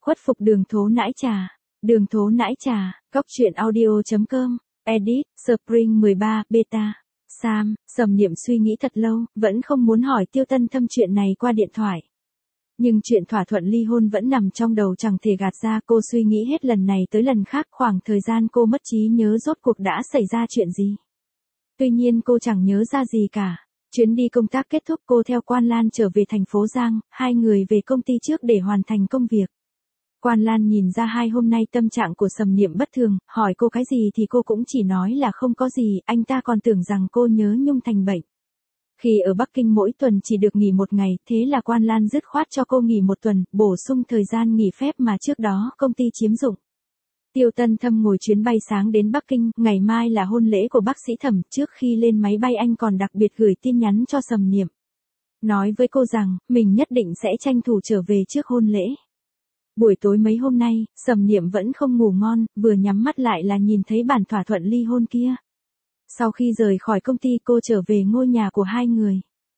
Khuất phục đường thố nãi trà. Đường thố nãi trà, góc truyện audio.com, edit, Spring 13, beta. Sam, Sầm Niệm suy nghĩ thật lâu, vẫn không muốn hỏi Tiêu Tân Thâm chuyện này qua điện thoại. Nhưng chuyện thỏa thuận ly hôn vẫn nằm trong đầu chẳng thể gạt ra, cô suy nghĩ hết lần này tới lần khác, khoảng thời gian cô mất trí nhớ rốt cuộc đã xảy ra chuyện gì. Tuy nhiên cô chẳng nhớ ra gì cả. Chuyến đi công tác kết thúc, cô theo Quan Lan trở về thành phố Giang, hai người về công ty trước để hoàn thành công việc. Quan Lan nhìn ra hai hôm nay tâm trạng của Sầm Niệm bất thường, hỏi cô cái gì thì cô cũng chỉ nói là không có gì, anh ta còn tưởng rằng cô nhớ nhung thành bệnh. Khi ở Bắc Kinh mỗi tuần chỉ được nghỉ một ngày, thế là Quan Lan dứt khoát cho cô nghỉ một tuần, bổ sung thời gian nghỉ phép mà trước đó công ty chiếm dụng. Tiêu Tân Thâm ngồi chuyến bay sáng đến Bắc Kinh, ngày mai là hôn lễ của bác sĩ Thẩm, trước khi lên máy bay anh còn đặc biệt gửi tin nhắn cho Sầm Niệm. Nói với cô rằng, mình nhất định sẽ tranh thủ trở về trước hôn lễ. Buổi tối mấy hôm nay, Sầm Niệm vẫn không ngủ ngon, vừa nhắm mắt lại là nhìn thấy bản thỏa thuận ly hôn kia. Sau khi rời khỏi công ty cô trở về ngôi nhà của hai người.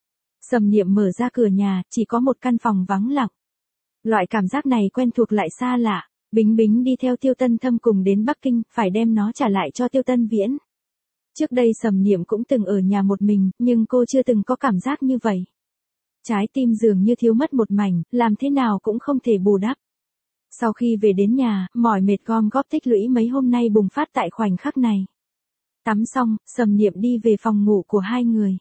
Sầm Niệm mở ra cửa nhà, chỉ có một căn phòng vắng lặng. Loại cảm giác này quen thuộc lại xa lạ. Bính Bính đi theo Tiêu Tân Thâm cùng đến Bắc Kinh, phải đem nó trả lại cho Tiêu Tân Viễn. Trước đây Sầm Niệm cũng từng ở nhà một mình, nhưng cô chưa từng có cảm giác như vậy. Trái tim dường như thiếu mất một mảnh, làm thế nào cũng không thể bù đắp. Sau khi về đến nhà, mỏi mệt gom góp tích lũy mấy hôm nay bùng phát tại khoảnh khắc này. Tắm xong, Sầm Niệm đi về phòng ngủ của hai người.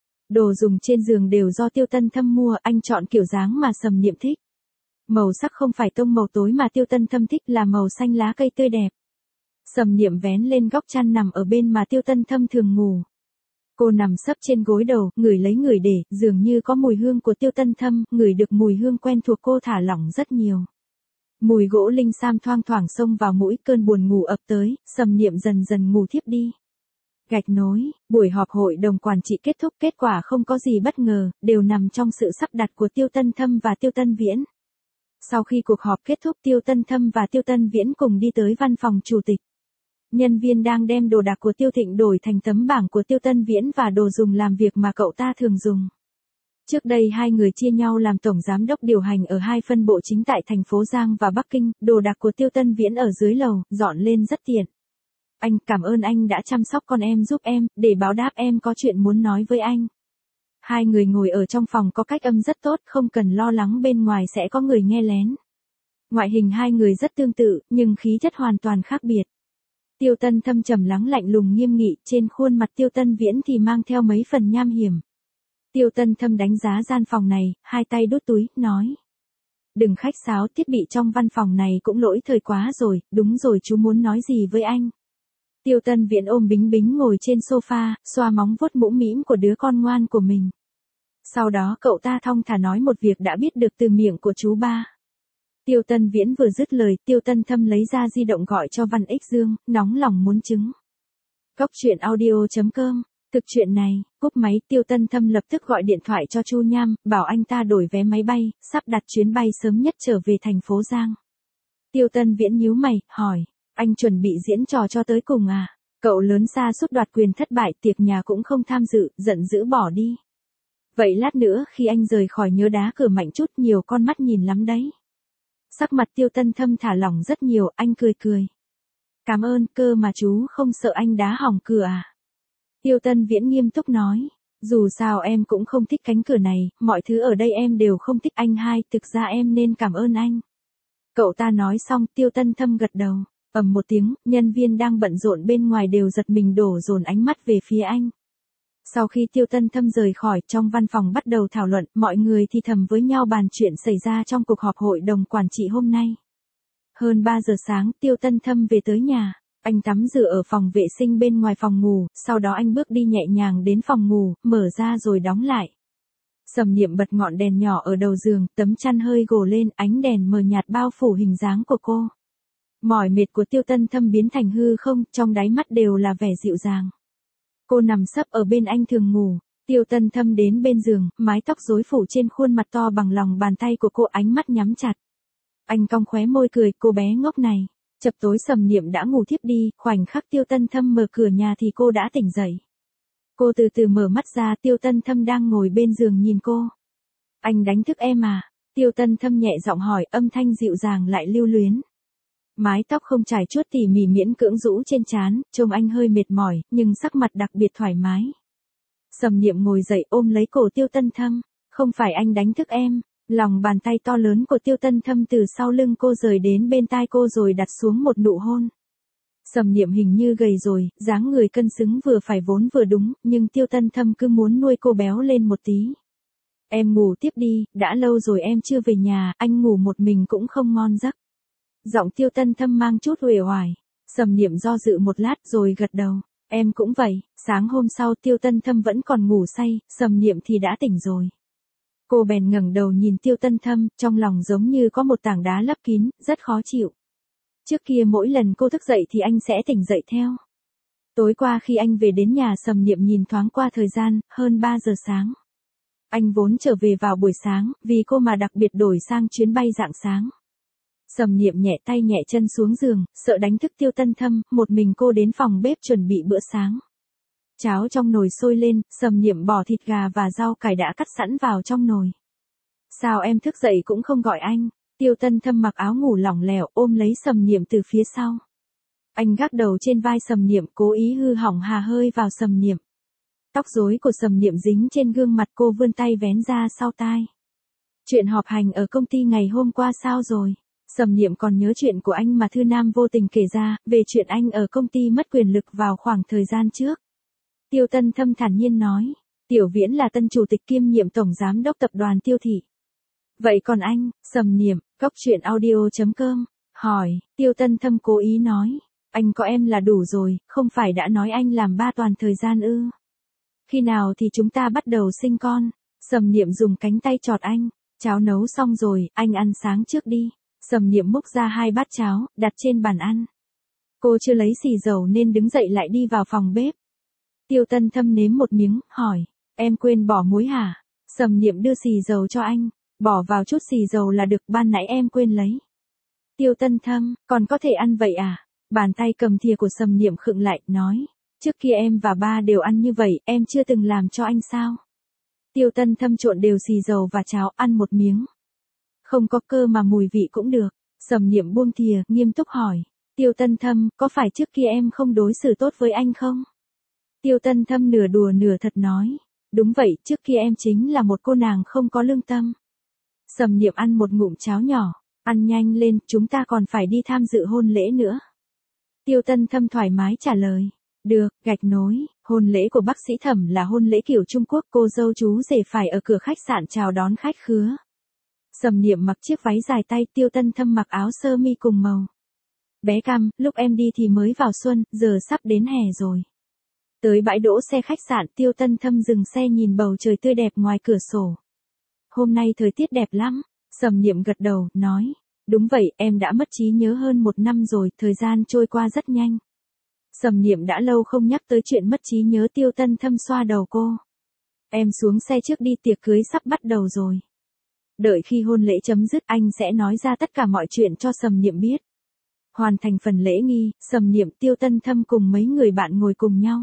Đồ dùng trên giường đều do Tiêu Tân Thâm mua, anh chọn kiểu dáng mà Sầm Niệm thích. Màu sắc không phải tông màu tối mà Tiêu Tân Thâm thích là màu xanh lá cây tươi đẹp. Sầm Niệm vén lên góc chăn nằm ở bên mà Tiêu Tân Thâm thường ngủ. Cô nằm sấp trên gối đầu, ngửi lấy ngửi để, dường như có mùi hương của Tiêu Tân Thâm, ngửi được mùi hương quen thuộc cô thả lỏng rất nhiều. Mùi gỗ linh sam thoang thoảng xông vào mũi, cơn buồn ngủ ập tới, Sầm Niệm dần dần ngủ thiếp đi. Gạch nối, buổi họp hội đồng quản trị kết thúc, kết quả không có gì bất ngờ, đều nằm trong sự sắp đặt của Tiêu Tân Thâm và Tiêu Tân Viễn. Sau khi cuộc họp kết thúc, Tiêu Tân Thâm và Tiêu Tân Viễn cùng đi tới văn phòng chủ tịch. Nhân viên đang đem đồ đạc của Tiêu Thịnh đổi thành tấm bảng của Tiêu Tân Viễn và đồ dùng làm việc mà cậu ta thường dùng. Trước đây hai người chia nhau làm tổng giám đốc điều hành ở hai phân bộ chính tại thành phố Giang và Bắc Kinh, đồ đạc của Tiêu Tân Viễn ở dưới lầu, dọn lên rất tiện. Anh, cảm ơn anh đã chăm sóc con em giúp em, để báo đáp em có chuyện muốn nói với anh. Hai người ngồi ở trong phòng có cách âm rất tốt, không cần lo lắng bên ngoài sẽ có người nghe lén. Ngoại hình hai người rất tương tự, nhưng khí chất hoàn toàn khác biệt. Tiêu Tân Thâm trầm lắng lạnh lùng nghiêm nghị, trên khuôn mặt Tiêu Tân Viễn thì mang theo mấy phần nham hiểm. Tiêu Tân Thâm đánh giá gian phòng này, hai tay đút túi, nói. Đừng khách sáo, thiết bị trong văn phòng này cũng lỗi thời quá rồi, đúng rồi, chú muốn nói gì với anh? Tiêu Tân Viễn ôm Bính Bính ngồi trên sofa, xoa móng vuốt mũm mĩm của đứa con ngoan của mình. Sau đó cậu ta thong thả nói một việc đã biết được từ miệng của chú ba. Tiêu Tân Viễn vừa dứt lời, Tiêu Tân Thâm lấy ra di động gọi cho Văn Ích Dương, nóng lòng muốn chứng. Góc truyện audio.com, thực chuyện này, cúp máy, Tiêu Tân Thâm lập tức gọi điện thoại cho Chu Nham, bảo anh ta đổi vé máy bay, sắp đặt chuyến bay sớm nhất trở về thành phố Giang. Tiêu Tân Viễn nhíu mày, hỏi, anh chuẩn bị diễn trò cho tới cùng à? Cậu lớn xa sút đoạt quyền thất bại, tiệc nhà cũng không tham dự, giận dữ bỏ đi. Vậy lát nữa khi anh rời khỏi nhớ đá cửa mạnh chút, nhiều con mắt nhìn lắm đấy. Sắc mặt Tiêu Tân Thâm thả lỏng rất nhiều, anh cười cười. Cảm ơn, cơ mà chú không sợ anh đá hỏng cửa à? Tiêu Tân Viễn nghiêm túc nói, dù sao em cũng không thích cánh cửa này, mọi thứ ở đây em đều không thích anh hai, thực ra em nên cảm ơn anh. Cậu ta nói xong, Tiêu Tân Thâm gật đầu, ầm một tiếng, nhân viên đang bận rộn bên ngoài đều giật mình đổ dồn ánh mắt về phía anh. Sau khi Tiêu Tân Thâm rời khỏi, trong văn phòng bắt đầu thảo luận, mọi người thì thầm với nhau bàn chuyện xảy ra trong cuộc họp hội đồng quản trị hôm nay. Hơn 3 giờ sáng, Tiêu Tân Thâm về tới nhà. Anh tắm rửa ở phòng vệ sinh bên ngoài phòng ngủ, sau đó anh bước đi nhẹ nhàng đến phòng ngủ, mở ra rồi đóng lại. Sầm Niệm bật ngọn đèn nhỏ ở đầu giường, tấm chăn hơi gồ lên, ánh đèn mờ nhạt bao phủ hình dáng của cô. Mỏi mệt của Tiêu Tân Thâm biến thành hư không, trong đáy mắt đều là vẻ dịu dàng. Cô nằm sấp ở bên anh thường ngủ, Tiêu Tân Thâm đến bên giường, mái tóc rối phủ trên khuôn mặt to bằng lòng bàn tay của cô, ánh mắt nhắm chặt. Anh cong khóe môi cười, cô bé ngốc này. Chập tối Sầm Niệm đã ngủ thiếp đi, khoảnh khắc Tiêu Tân Thâm mở cửa nhà thì cô đã tỉnh dậy. Cô từ từ mở mắt ra, Tiêu Tân Thâm đang ngồi bên giường nhìn cô. Anh đánh thức em à? Tiêu Tân Thâm nhẹ giọng hỏi, âm thanh dịu dàng lại lưu luyến. Mái tóc không trải chuốt tỉ mỉ miễn cưỡng rũ trên trán, trông anh hơi mệt mỏi, nhưng sắc mặt đặc biệt thoải mái. Sầm Niệm ngồi dậy ôm lấy cổ Tiêu Tân Thâm, không phải anh đánh thức em. Lòng bàn tay to lớn của Tiêu Tân Thâm từ sau lưng cô rời đến bên tai cô rồi đặt xuống một nụ hôn. Sầm Niệm hình như gầy rồi, dáng người cân xứng vừa phải vốn vừa đúng, nhưng Tiêu Tân Thâm cứ muốn nuôi cô béo lên một tí. Em ngủ tiếp đi, đã lâu rồi em chưa về nhà, anh ngủ một mình cũng không ngon giấc. Giọng Tiêu Tân Thâm mang chút uể oải. Sầm Niệm do dự một lát rồi gật đầu. Em cũng vậy. Sáng hôm sau Tiêu Tân Thâm vẫn còn ngủ say, Sầm Niệm thì đã tỉnh rồi. Cô bèn ngẩng đầu nhìn Tiêu Tân Thâm, trong lòng giống như có một tảng đá lấp kín, rất khó chịu. Trước kia mỗi lần cô thức dậy thì anh sẽ tỉnh dậy theo. Tối qua khi anh về đến nhà, Sầm Niệm nhìn thoáng qua thời gian, hơn 3 giờ sáng. Anh vốn trở về vào buổi sáng, vì cô mà đặc biệt đổi sang chuyến bay rạng sáng. Sầm Niệm nhẹ tay nhẹ chân xuống giường, sợ đánh thức Tiêu Tân Thâm, một mình cô đến phòng bếp chuẩn bị bữa sáng. Cháo trong nồi sôi lên, Sầm Niệm bỏ thịt gà và rau cải đã cắt sẵn vào trong nồi. Sao em thức dậy cũng không gọi anh? Tiêu Tân Thâm mặc áo ngủ lỏng lẻo ôm lấy Sầm Niệm từ phía sau. Anh gác đầu trên vai Sầm Niệm, cố ý hư hỏng hà hơi vào Sầm Niệm. Tóc rối của Sầm Niệm dính trên gương mặt, cô vươn tay vén ra sau tai. Chuyện họp hành ở công ty ngày hôm qua sao rồi? Sầm Niệm còn nhớ chuyện của anh mà Thư Nam vô tình kể ra, về chuyện anh ở công ty mất quyền lực vào khoảng thời gian trước. Tiêu Tân Thâm thản nhiên nói, Tiểu Viễn là tân chủ tịch kiêm nhiệm tổng giám đốc tập đoàn Tiêu Thị. Vậy còn anh? Sầm Niệm, coctruyện.audio.com, hỏi. Tiêu Tân Thâm cố ý nói, anh có em là đủ rồi, không phải đã nói anh làm ba toàn thời gian ư? Khi nào thì chúng ta bắt đầu sinh con? Sầm Niệm dùng cánh tay chọt anh, cháo nấu xong rồi, anh ăn sáng trước đi. Sầm Niệm múc ra 2 bát cháo, đặt trên bàn ăn. Cô chưa lấy xì dầu nên đứng dậy lại đi vào phòng bếp. Tiêu Tân Thâm nếm một miếng, hỏi, em quên bỏ muối hả? Sầm Niệm đưa xì dầu cho anh, bỏ vào chút xì dầu là được, ban nãy em quên lấy. Tiêu Tân Thâm, còn có thể ăn vậy à? Bàn tay cầm thìa của Sầm Niệm khựng lại, nói, trước kia em và ba đều ăn như vậy, em chưa từng làm cho anh sao? Tiêu Tân Thâm trộn đều xì dầu và cháo, ăn một miếng. Không có cơ mà mùi vị cũng được. Sầm Niệm buông thìa, nghiêm túc hỏi, Tiêu Tân Thâm, có phải trước kia em không đối xử tốt với anh không? Tiêu Tân Thâm nửa đùa nửa thật nói, đúng vậy, trước kia em chính là một cô nàng không có lương tâm. Sầm Niệm ăn một ngụm cháo nhỏ, ăn nhanh lên, chúng ta còn phải đi tham dự hôn lễ nữa. Tiêu Tân Thâm thoải mái trả lời, được, gạch nối, hôn lễ của bác sĩ Thẩm là hôn lễ kiểu Trung Quốc, cô dâu chú rể phải ở cửa khách sạn chào đón khách khứa. Sầm Niệm mặc chiếc váy dài tay, Tiêu Tân Thâm mặc áo sơ mi cùng màu. Bé Cam, lúc em đi thì mới vào xuân, giờ sắp đến hè rồi. Tới bãi đỗ xe khách sạn, Tiêu Tân Thâm dừng xe nhìn bầu trời tươi đẹp ngoài cửa sổ. Hôm nay thời tiết đẹp lắm. Sầm Niệm gật đầu, nói, đúng vậy, em đã mất trí nhớ hơn 1 năm rồi, thời gian trôi qua rất nhanh. Sầm Niệm đã lâu không nhắc tới chuyện mất trí nhớ. Tiêu Tân Thâm xoa đầu cô. Em xuống xe trước đi, tiệc cưới sắp bắt đầu rồi. Đợi khi hôn lễ chấm dứt, anh sẽ nói ra tất cả mọi chuyện cho Sầm Niệm biết. Hoàn thành phần lễ nghi, Sầm Niệm, Tiêu Tân Thâm cùng mấy người bạn ngồi cùng nhau.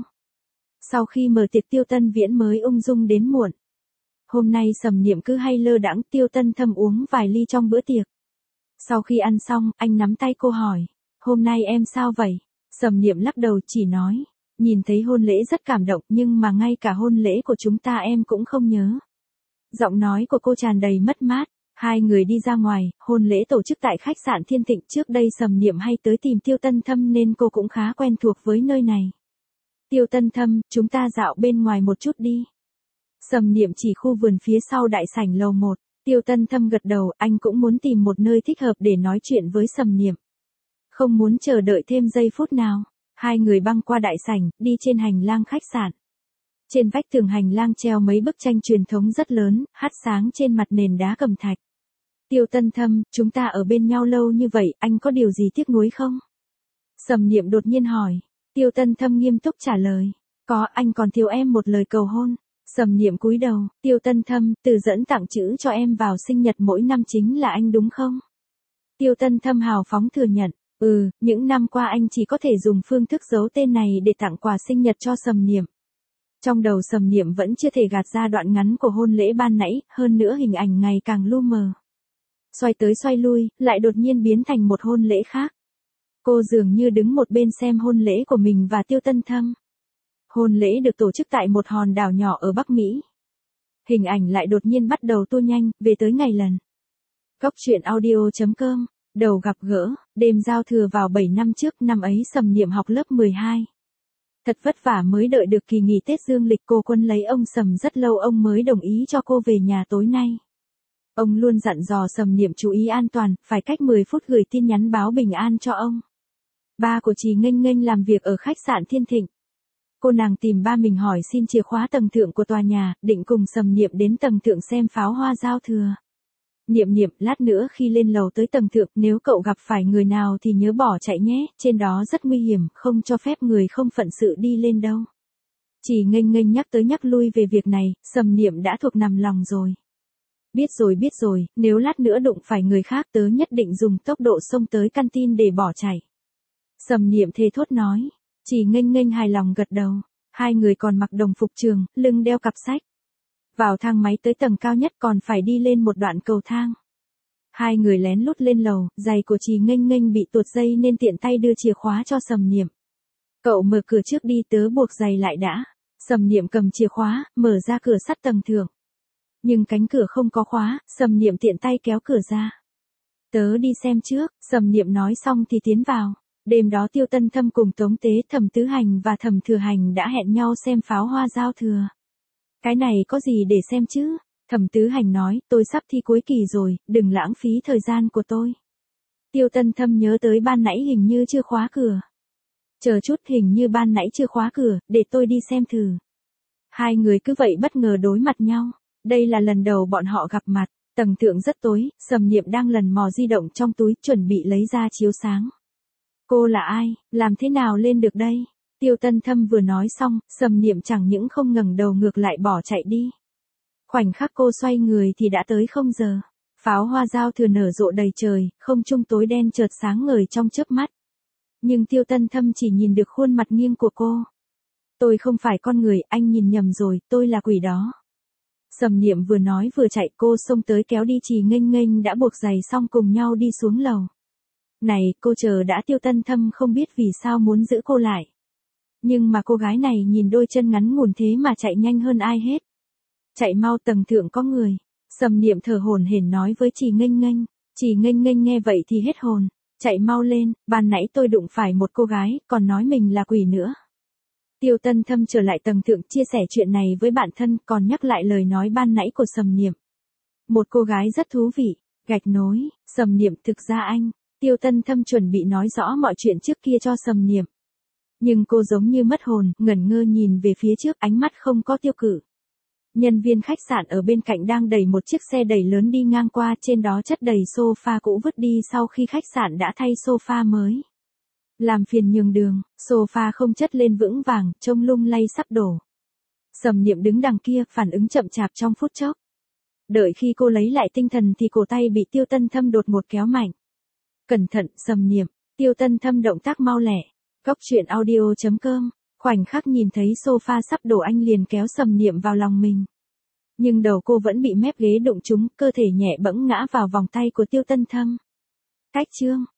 Sau khi mở tiệc, Tiêu Tân Viễn mới ung dung đến muộn. Hôm nay Sầm Niệm cứ hay lơ đãng, Tiêu Tân Thâm uống vài ly trong bữa tiệc. Sau khi ăn xong, anh nắm tay cô hỏi, hôm nay em sao vậy? Sầm Niệm lắc đầu, chỉ nói, nhìn thấy hôn lễ rất cảm động, nhưng mà ngay cả hôn lễ của chúng ta em cũng không nhớ. Giọng nói của cô tràn đầy mất mát. Hai người đi ra ngoài, hôn lễ tổ chức tại khách sạn Thiên Thịnh. Trước đây Sầm Niệm hay tới tìm Tiêu Tân Thâm nên cô cũng khá quen thuộc với nơi này. Tiêu Tân Thâm, chúng ta dạo bên ngoài một chút đi. Sầm Niệm chỉ khu vườn phía sau đại sảnh lầu 1. Tiêu Tân Thâm gật đầu, anh cũng muốn tìm một nơi thích hợp để nói chuyện với Sầm Niệm. Không muốn chờ đợi thêm giây phút nào. Hai người băng qua đại sảnh, đi trên hành lang khách sạn. Trên vách tường hành lang treo mấy bức tranh truyền thống rất lớn, hắt sáng trên mặt nền đá cẩm thạch. Tiêu Tân Thâm, chúng ta ở bên nhau lâu như vậy, anh có điều gì tiếc nuối không? Sầm Niệm đột nhiên hỏi. Tiêu Tân Thâm nghiêm túc trả lời. Có, anh còn thiếu em một lời cầu hôn. Sầm Niệm cúi đầu. Tiêu Tân Thâm, Từ Dẫn tặng chữ cho em vào sinh nhật mỗi năm chính là anh đúng không? Tiêu Tân Thâm hào phóng thừa nhận. Những năm qua anh chỉ có thể dùng phương thức giấu tên này để tặng quà sinh nhật cho Sầm Niệm. Trong đầu Sầm Niệm vẫn chưa thể gạt ra đoạn ngắn của hôn lễ ban nãy, hơn nữa hình ảnh ngày càng lu mờ. xoay tới xoay lui, lại đột nhiên biến thành một hôn lễ khác. Cô dường như đứng một bên xem hôn lễ của mình và Tiêu Tân Thâm. Hôn lễ được tổ chức tại một hòn đảo nhỏ ở Bắc Mỹ. Hình ảnh lại đột nhiên bắt đầu tua nhanh, về tới ngày lần. Góc truyện audio.com, đầu gặp gỡ, đêm giao thừa vào 7 năm trước, năm ấy Sầm Niệm học lớp 12. Thật vất vả mới đợi được kỳ nghỉ Tết dương lịch, cô Quân lấy ông Sầm rất lâu ông mới đồng ý cho cô về nhà tối nay. Ông luôn dặn dò Sầm Niệm chú ý an toàn, phải cách 10 phút gửi tin nhắn báo bình an cho ông. Ba của Trì Nghênh Nghênh làm việc ở khách sạn Thiên Thịnh. Cô nàng tìm ba mình hỏi xin chìa khóa tầng thượng của tòa nhà, định cùng Sầm Niệm đến tầng thượng xem pháo hoa giao thừa. Niệm Niệm, lát nữa khi lên lầu tới tầng thượng, nếu cậu gặp phải người nào thì nhớ bỏ chạy nhé, trên đó rất nguy hiểm, không cho phép người không phận sự đi lên đâu. Trì Nghênh Nghênh nhắc tới nhắc lui về việc này, Sầm Niệm đã thuộc nằm lòng rồi. Biết rồi, nếu lát nữa đụng phải người khác tớ nhất định dùng tốc độ xông tới canteen để bỏ chạy. Sầm Niệm thề thốt nói. Trì Nghênh Nghênh hài lòng gật đầu. Hai người còn mặc đồng phục trường, lưng đeo cặp sách. Vào thang máy tới tầng cao nhất còn phải đi lên một đoạn cầu thang. Hai người lén lút lên lầu, giày của Trì Nghênh Nghênh bị tuột dây nên tiện tay đưa chìa khóa cho Sầm Niệm. Cậu mở cửa trước đi, tớ buộc giày lại đã. Sầm Niệm cầm chìa khóa, mở ra cửa sắt tầng thượng. Nhưng cánh cửa không có khóa, Sầm Niệm tiện tay kéo cửa ra. Tớ đi xem trước, Sầm Niệm nói xong thì tiến vào. Đêm đó Tiêu Tân Thâm cùng Tống Tế, Thẩm Tứ Hành và Thẩm Thừa Hành đã hẹn nhau xem pháo hoa giao thừa. Cái này có gì để xem chứ? Thẩm Tứ Hành nói, tôi sắp thi cuối kỳ rồi, đừng lãng phí thời gian của tôi. Tiêu Tân Thâm nhớ tới ban nãy hình như chưa khóa cửa. Chờ chút, hình như ban nãy chưa khóa cửa, để tôi đi xem thử. Hai người cứ vậy bất ngờ đối mặt nhau. Đây là lần đầu bọn họ gặp mặt, tầng thượng rất tối, Sầm Niệm đang lần mò di động trong túi chuẩn bị lấy ra chiếu sáng. Cô là ai, làm thế nào lên được đây? Tiêu Tân Thâm vừa nói xong, Sầm Niệm chẳng những không ngẩng đầu ngược lại bỏ chạy đi. Khoảnh khắc cô xoay người thì đã tới 0 giờ. Pháo hoa giao thừa nở rộ đầy trời, không trung tối đen chợt sáng ngời trong chớp mắt. Nhưng Tiêu Tân Thâm chỉ nhìn được khuôn mặt nghiêng của cô. Tôi không phải con người, anh nhìn nhầm rồi, tôi là quỷ đó. Sầm Niệm vừa nói vừa chạy, cô xông tới kéo đi Trì Nghênh Nghênh đã buộc giày xong cùng nhau đi xuống lầu. Này, cô chờ đã. Tiêu Tân Thâm không biết vì sao muốn giữ cô lại. Nhưng mà cô gái này nhìn đôi chân ngắn ngủn thế mà chạy nhanh hơn ai hết. Chạy mau, tầng thượng có người. Sầm Niệm thở hổn hển nói với Trì Nghênh Nghênh. Trì Nghênh Nghênh nghe vậy thì hết hồn. Chạy mau lên, ban nãy tôi đụng phải một cô gái, còn nói mình là quỷ nữa. Tiêu Tân Thâm trở lại tầng thượng chia sẻ chuyện này với bạn thân, còn nhắc lại lời nói ban nãy của Sầm Niệm. Một cô gái rất thú vị, gạch nối, Sầm Niệm thực ra anh. Tiêu Tân Thâm chuẩn bị nói rõ mọi chuyện trước kia cho Sầm Niệm. Nhưng cô giống như mất hồn, ngẩn ngơ nhìn về phía trước, ánh mắt không có tiêu cự. Nhân viên khách sạn ở bên cạnh đang đẩy một chiếc xe đẩy lớn đi ngang qua, trên đó chất đầy sofa cũ vứt đi sau khi khách sạn đã thay sofa mới. Làm phiền nhường đường, sofa không chất lên vững vàng, trông lung lay sắp đổ. Sầm Niệm đứng đằng kia, phản ứng chậm chạp trong phút chốc. Đợi khi cô lấy lại tinh thần thì cổ tay bị Tiêu Tân Thâm đột ngột kéo mạnh. Cẩn thận, Sầm Niệm. Tiêu Tân Thâm động tác mau lẹ. Góc truyện audio.com, khoảnh khắc nhìn thấy sofa sắp đổ anh liền kéo Sầm Niệm vào lòng mình. Nhưng đầu cô vẫn bị mép ghế đụng trúng, cơ thể nhẹ bẫng ngã vào vòng tay của Tiêu Tân Thâm. Cách chương.